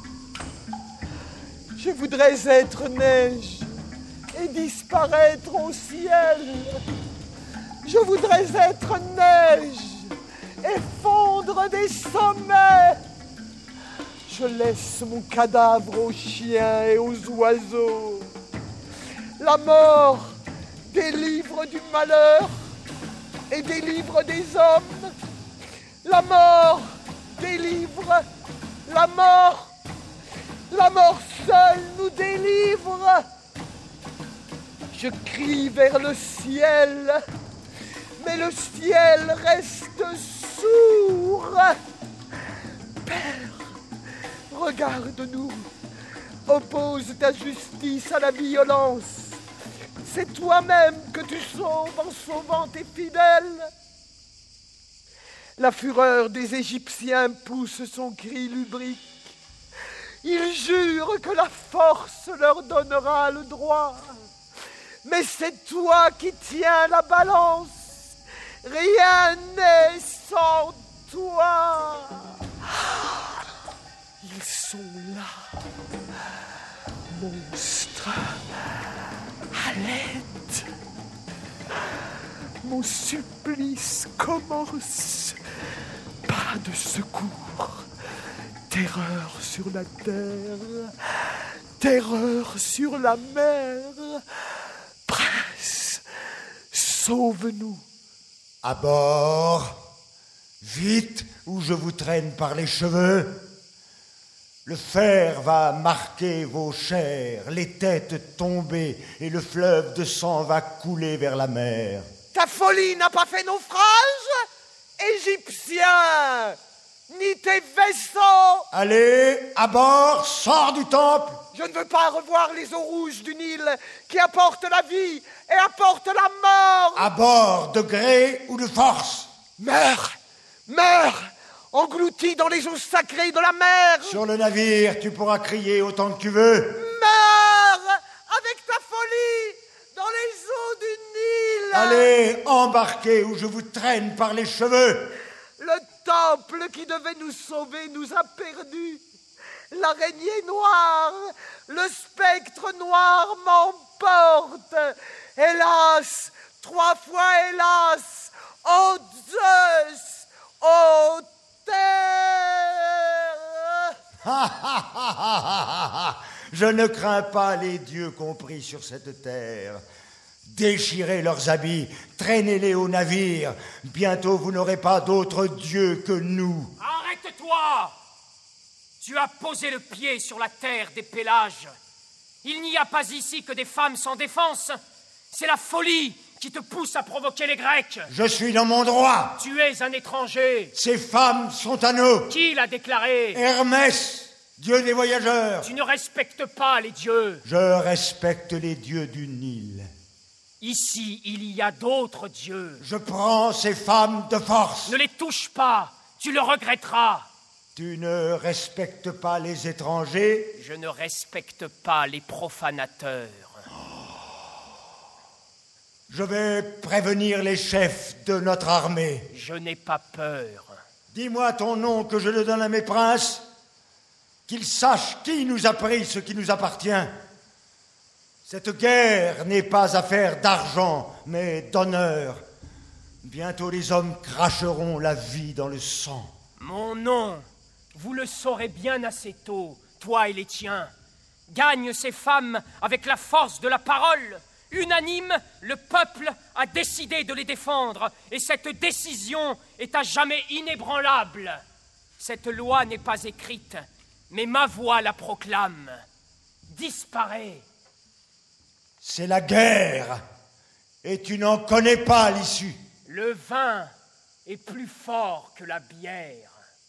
Je voudrais être neige et disparaître au ciel. Je voudrais être neige et fondre des sommets. Je laisse mon cadavre aux chiens et aux oiseaux. La mort délivre du malheur et délivre des hommes. La mort délivre. La mort seule nous délivre. Je crie vers le ciel, mais le ciel reste sourd. Père, regarde-nous, oppose ta justice à la violence. C'est toi-même que tu sauves en sauvant tes fidèles. La fureur des Égyptiens pousse son cri lubrique. Ils jurent que la force leur donnera le droit. Mais c'est toi qui tiens la balance. Rien n'est sans toi. Ils sont là, monstres, à l'aide. mon supplice commence. Pas de secours. Terreur sur la terre. Terreur sur la mer. Prince, sauve-nous. À bord, vite, ou je vous traîne par les cheveux. Le fer va marquer vos chairs, les têtes tombées, et le fleuve de sang va couler vers la mer. Ta folie n'a pas fait naufrage, Égyptiens, ni tes vaisseaux. Allez, à bord, sors du temple. Je ne veux pas revoir les eaux rouges du Nil qui apportent la vie et apportent la mort. À bord, de gré ou de force. Meurs, meurs, englouti dans les eaux sacrées de la mer. Sur le navire, tu pourras crier autant que tu veux. Meurs avec ta folie dans les eaux du Nil. Allez, embarquez ou je vous traîne par les cheveux. Le temple qui devait nous sauver nous a perdus. L'araignée noire, le spectre noir m'emporte. Hélas, 3 fois hélas, ô Zeus, ô terre. Je ne crains pas les dieux compris sur cette terre. Déchirez leurs habits, traînez-les au navire. Bientôt vous n'aurez pas d'autre dieu que nous. Arrête-toi! Tu as posé le pied sur la terre des Pélages. Il n'y a pas ici que des femmes sans défense. C'est la folie qui te pousse à provoquer les Grecs. Je suis dans mon droit. Tu es un étranger. Ces femmes sont à nous. Qui l'a déclaré? Hermès, dieu des voyageurs. Tu ne respectes pas les dieux. Je respecte les dieux du Nil. Ici, il y a d'autres dieux. Je prends ces femmes de force. Ne les touche pas, tu le regretteras. Tu ne respectes pas les étrangers. Je ne respecte pas les profanateurs. Je vais prévenir les chefs de notre armée. Je n'ai pas peur. Dis-moi ton nom que je le donne à mes princes, qu'ils sachent qui nous a pris ce qui nous appartient. Cette guerre n'est pas affaire d'argent, mais d'honneur. Bientôt les hommes cracheront la vie dans le sang. Mon nom, vous le saurez bien assez tôt, toi et les tiens. Gagne ces femmes avec la force de la parole. Unanime, le peuple a décidé de les défendre, et cette décision est à jamais inébranlable. Cette loi n'est pas écrite, mais ma voix la proclame. Disparais. C'est la guerre, et tu n'en connais pas l'issue. Le vin est plus fort que la bière.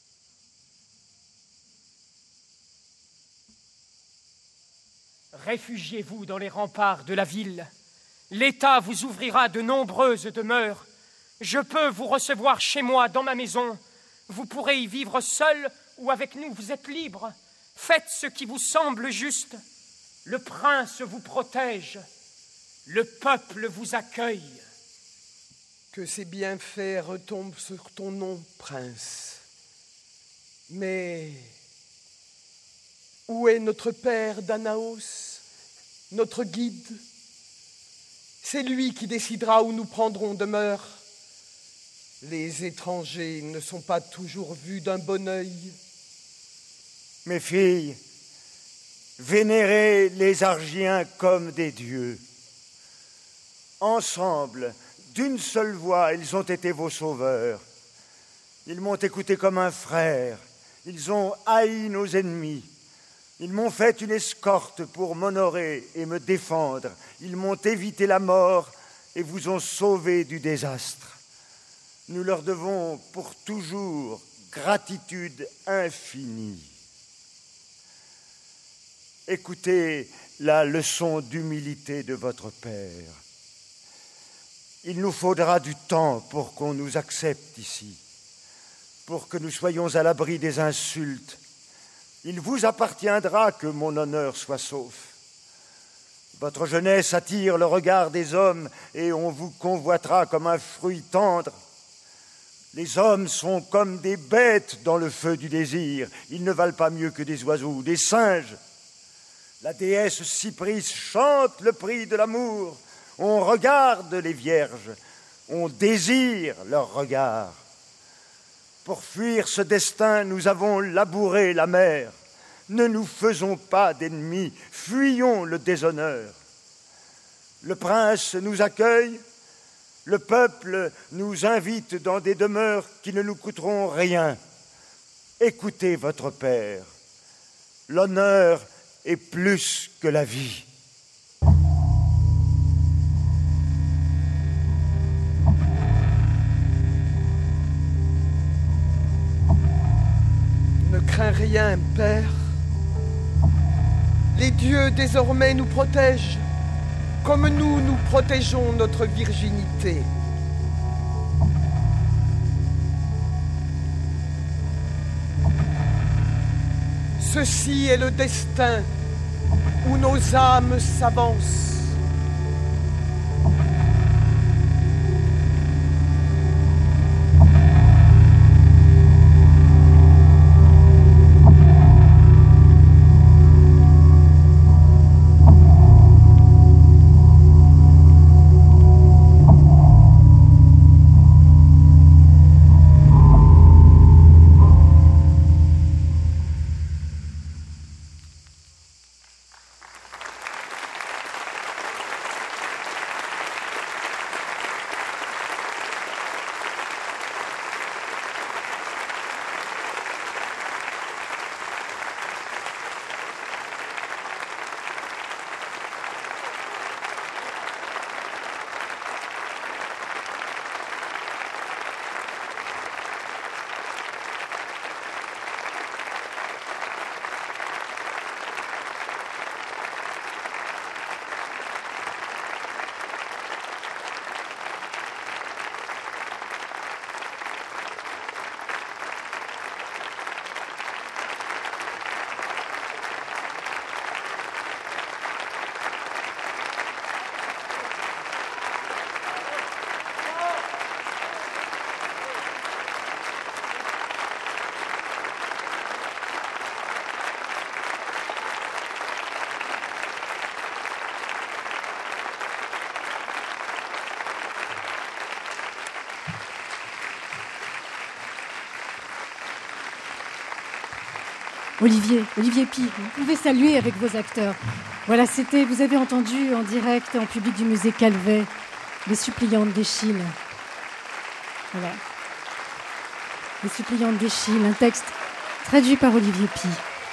Réfugiez-vous dans les remparts de la ville. L'État vous ouvrira de nombreuses demeures. Je peux vous recevoir chez moi dans ma maison. Vous pourrez y vivre seul ou avec nous, vous êtes libre. Faites ce qui vous semble juste. Le prince vous protège. Le peuple vous accueille. Que ces bienfaits retombent sur ton nom, prince. Mais où est notre père Danaos, notre guide? C'est lui qui décidera où nous prendrons demeure. Les étrangers ne sont pas toujours vus d'un bon œil. Mes filles, vénérez les Argiens comme des dieux. Ensemble, d'une seule voix, ils ont été vos sauveurs. Ils m'ont écouté comme un frère. Ils ont haï nos ennemis. Ils m'ont fait une escorte pour m'honorer et me défendre. Ils m'ont évité la mort et vous ont sauvé du désastre. Nous leur devons pour toujours gratitude infinie. Écoutez la leçon d'humilité de votre père. Il nous faudra du temps pour qu'on nous accepte ici, pour que nous soyons à l'abri des insultes. Il vous appartiendra que mon honneur soit sauf. Votre jeunesse attire le regard des hommes et on vous convoitera comme un fruit tendre. Les hommes sont comme des bêtes dans le feu du désir. Ils ne valent pas mieux que des oiseaux ou des singes. La déesse Cypris chante le prix de l'amour. On regarde les vierges. on désire leur regard. Pour fuir ce destin, nous avons labouré la mer. Ne nous faisons pas d'ennemis, fuyons le déshonneur. Le prince nous accueille, le peuple nous invite dans des demeures qui ne nous coûteront rien. Écoutez votre père, l'honneur est plus que la vie. Ne crains rien, père. Les dieux désormais nous protègent, comme nous protégeons notre virginité. Ceci est le destin où nos âmes s'avancent. Olivier Py, vous pouvez saluer avec vos acteurs. Voilà, vous avez entendu en direct, en public du musée Calvet, Les Suppliantes d'Eschyle. Voilà. Les Suppliantes d'Eschyle, un texte traduit par Olivier Py.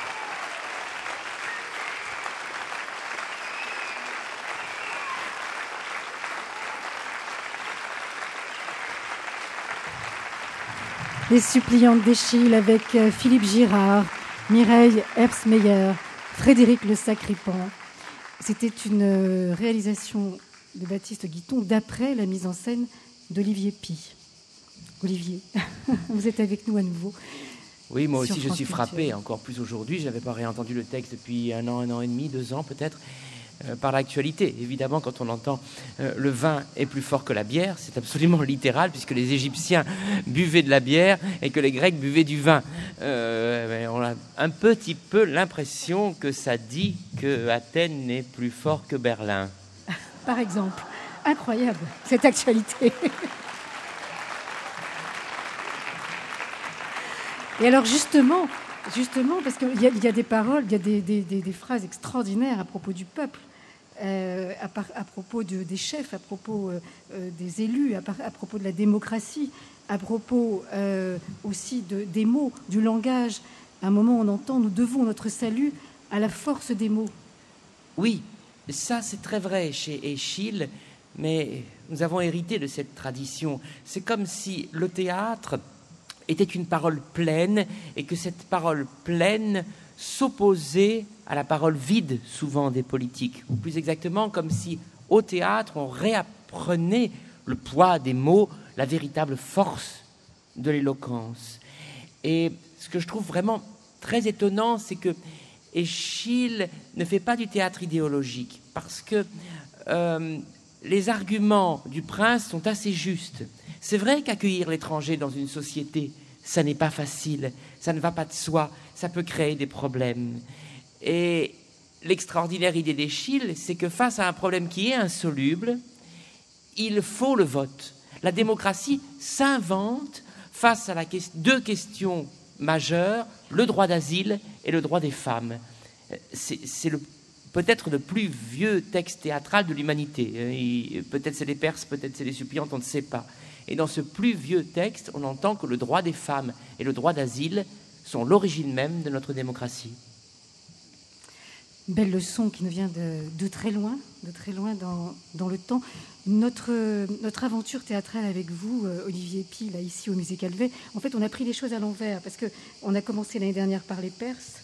Les Suppliantes d'Eschyle avec Philippe Girard, Mireille Herbstmeyer, Frédéric Le Sacripan. C'était une réalisation de Baptiste Guiton d'après la mise en scène d'Olivier Py. Olivier, vous êtes avec nous à nouveau. Oui, moi aussi je suis frappé, encore plus aujourd'hui. Je n'avais pas réentendu le texte depuis un an et demi, 2 ans peut-être, par l'actualité. Évidemment, quand on entend le vin est plus fort que la bière, c'est absolument littéral, puisque les Égyptiens buvaient de la bière et que les Grecs buvaient du vin. On a un petit peu l'impression que ça dit que Athènes est plus fort que Berlin. Par exemple. Incroyable, cette actualité. Et alors justement, parce qu'il y a des paroles, il y a des phrases extraordinaires à propos du peuple, à propos des chefs, à propos des élus, à propos de la démocratie, à propos aussi des mots, du langage. À un moment, on entend « Nous devons notre salut à la force des mots ». Oui, ça c'est très vrai chez Eschyle, mais nous avons hérité de cette tradition. C'est comme si le théâtre était une parole pleine et que cette parole pleine s'opposait à la parole vide, souvent des politiques. Ou plus exactement, comme si au théâtre, on réapprenait le poids des mots, la véritable force de l'éloquence. Et ce que je trouve vraiment très étonnant, c'est que Eschyle ne fait pas du théâtre idéologique, parce que les arguments du prince sont assez justes. C'est vrai qu'accueillir l'étranger dans une société, ça n'est pas facile, ça ne va pas de soi, ça peut créer des problèmes. Et l'extraordinaire idée d'Eschyle, c'est que face à un problème qui est insoluble, il faut le vote. La démocratie s'invente face à deux questions majeures, le droit d'asile et le droit des femmes. C'est peut-être le plus vieux texte théâtral de l'humanité. Peut-être c'est les Perses, peut-être c'est les suppliantes, on ne sait pas. Et dans ce plus vieux texte, on entend que le droit des femmes et le droit d'asile sont l'origine même de notre démocratie. Belle leçon qui nous vient de très loin dans le temps. Notre aventure théâtrale avec vous, Olivier Py, là, ici au Musée Calvet, en fait, on a pris les choses à l'envers, parce qu'on a commencé l'année dernière par les Perses.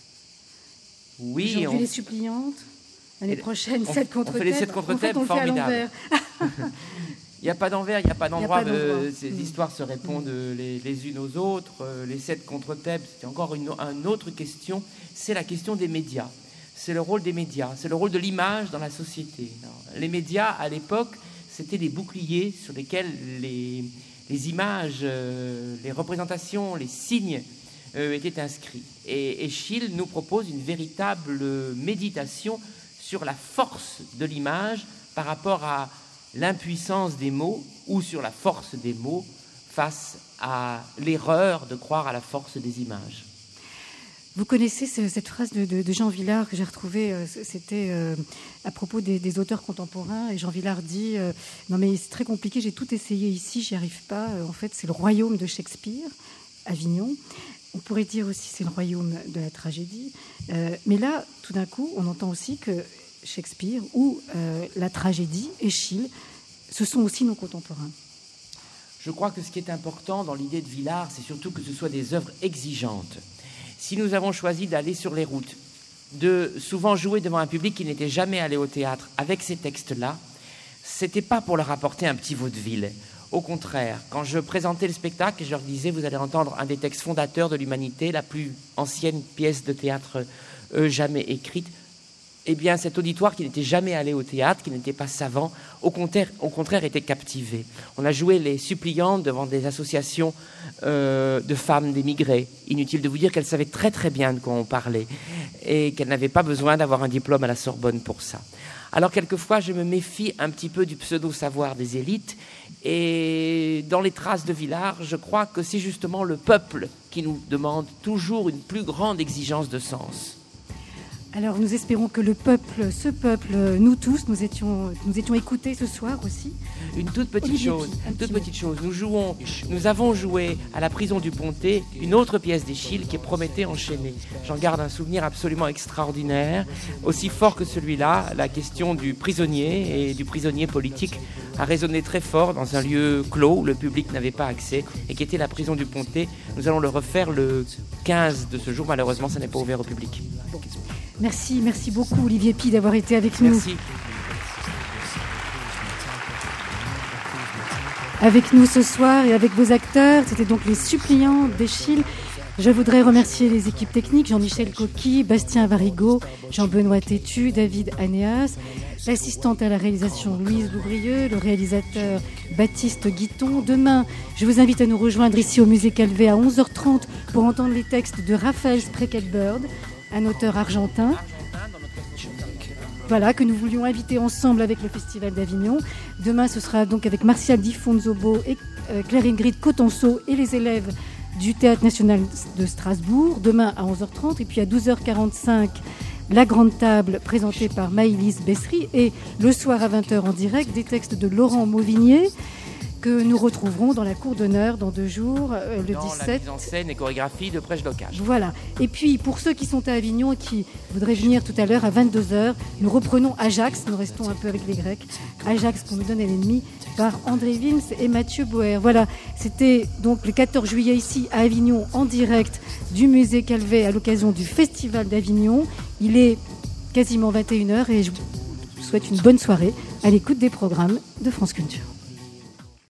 Oui. Aujourd'hui, les suppliantes. L'année prochaine, 7 contre Thèbes. On fait les 7 contre Thèbes, formidable. Il n'y a pas d'envers, il n'y a pas d'endroit. Ces histoires se répondent les unes aux autres. Les 7 contre Thèbes, c'est encore une autre question. C'est la question des médias. C'est le rôle des médias, c'est le rôle de l'image dans la société. Les médias, à l'époque, c'était des boucliers sur lesquels les images, les représentations, les signes étaient inscrits. Et Schill nous propose une véritable méditation sur la force de l'image par rapport à l'impuissance des mots ou sur la force des mots face à l'erreur de croire à la force des images. Vous connaissez cette phrase de Jean Vilar que j'ai retrouvée, c'était à propos des auteurs contemporains, et Jean Vilar dit non mais c'est très compliqué, j'ai tout essayé ici, j'y arrive pas, en fait c'est le royaume de Shakespeare, Avignon. On pourrait dire aussi c'est le royaume de la tragédie, mais là tout d'un coup on entend aussi que Shakespeare ou la tragédie et Schill, ce sont aussi nos contemporains. Je crois que ce qui est important dans l'idée de Vilar, c'est surtout que ce soit des œuvres exigeantes. Si nous avons choisi d'aller sur les routes, de souvent jouer devant un public qui n'était jamais allé au théâtre avec ces textes-là, c'était pas pour leur apporter un petit vaudeville. Au contraire, quand je présentais le spectacle, je leur disais, vous allez entendre un des textes fondateurs de l'humanité, la plus ancienne pièce de théâtre jamais écrite. Eh bien, cet auditoire qui n'était jamais allé au théâtre, qui n'était pas savant, au contraire était captivé. On a joué les suppliantes devant des associations de femmes d'émigrés. Inutile de vous dire qu'elles savaient très très bien de quoi on parlait et qu'elles n'avaient pas besoin d'avoir un diplôme à la Sorbonne pour ça. Alors quelquefois, je me méfie un petit peu du pseudo-savoir des élites, et dans les traces de Vilar, je crois que c'est justement le peuple qui nous demande toujours une plus grande exigence de sens. Alors nous espérons que ce peuple, nous tous, nous étions écoutés ce soir aussi. Une toute petite chose. Nous avons joué à la prison du Pontet une autre pièce d'Eschyle qui est Prométhée enchaîné. J'en garde un souvenir absolument extraordinaire, aussi fort que celui-là. La question du prisonnier et du prisonnier politique a résonné très fort dans un lieu clos où le public n'avait pas accès et qui était la prison du Pontet. Nous allons le refaire le 15 de ce jour. Malheureusement, ça n'est pas ouvert au public. Bon. Merci beaucoup Olivier Py d'avoir été avec nous. Merci. Avec nous ce soir et avec vos acteurs, c'était donc les suppliants d'Eschyle. Je voudrais remercier les équipes techniques, Jean-Michel Coqui, Bastien Varigo, Jean-Benoît Tétu, David Anéas, l'assistante à la réalisation Louise Loubrieux, le réalisateur Baptiste Guiton. Demain, je vous invite à nous rejoindre ici au Musée Calvet à 11h30 pour entendre les textes de Raphaël Spreckelbird, un auteur argentin, que nous voulions inviter ensemble avec le Festival d'Avignon. Demain, ce sera donc avec Martial Di Fonzobo et Claire-Ingrid Cotenceau et les élèves du Théâtre National de Strasbourg. Demain à 11h30 et puis à 12h45, La Grande Table présentée par Maëlys Bessery, et le soir à 20h en direct, des textes de Laurent Mauvignier que nous retrouverons dans la cour d'honneur dans 2 jours, le 17. La mise en scène et chorégraphie de Prèche-Locage. Voilà. Et puis, pour ceux qui sont à Avignon et qui voudraient venir tout à l'heure à 22h, nous reprenons Ajax, nous restons un peu avec les Grecs. Ajax qu'on nous donne à l'ennemi par André Wims et Mathieu Boer. Voilà, c'était donc le 14 juillet ici à Avignon en direct du Musée Calvet à l'occasion du Festival d'Avignon. Il est quasiment 21h et je vous souhaite une bonne soirée à l'écoute des programmes de France Culture.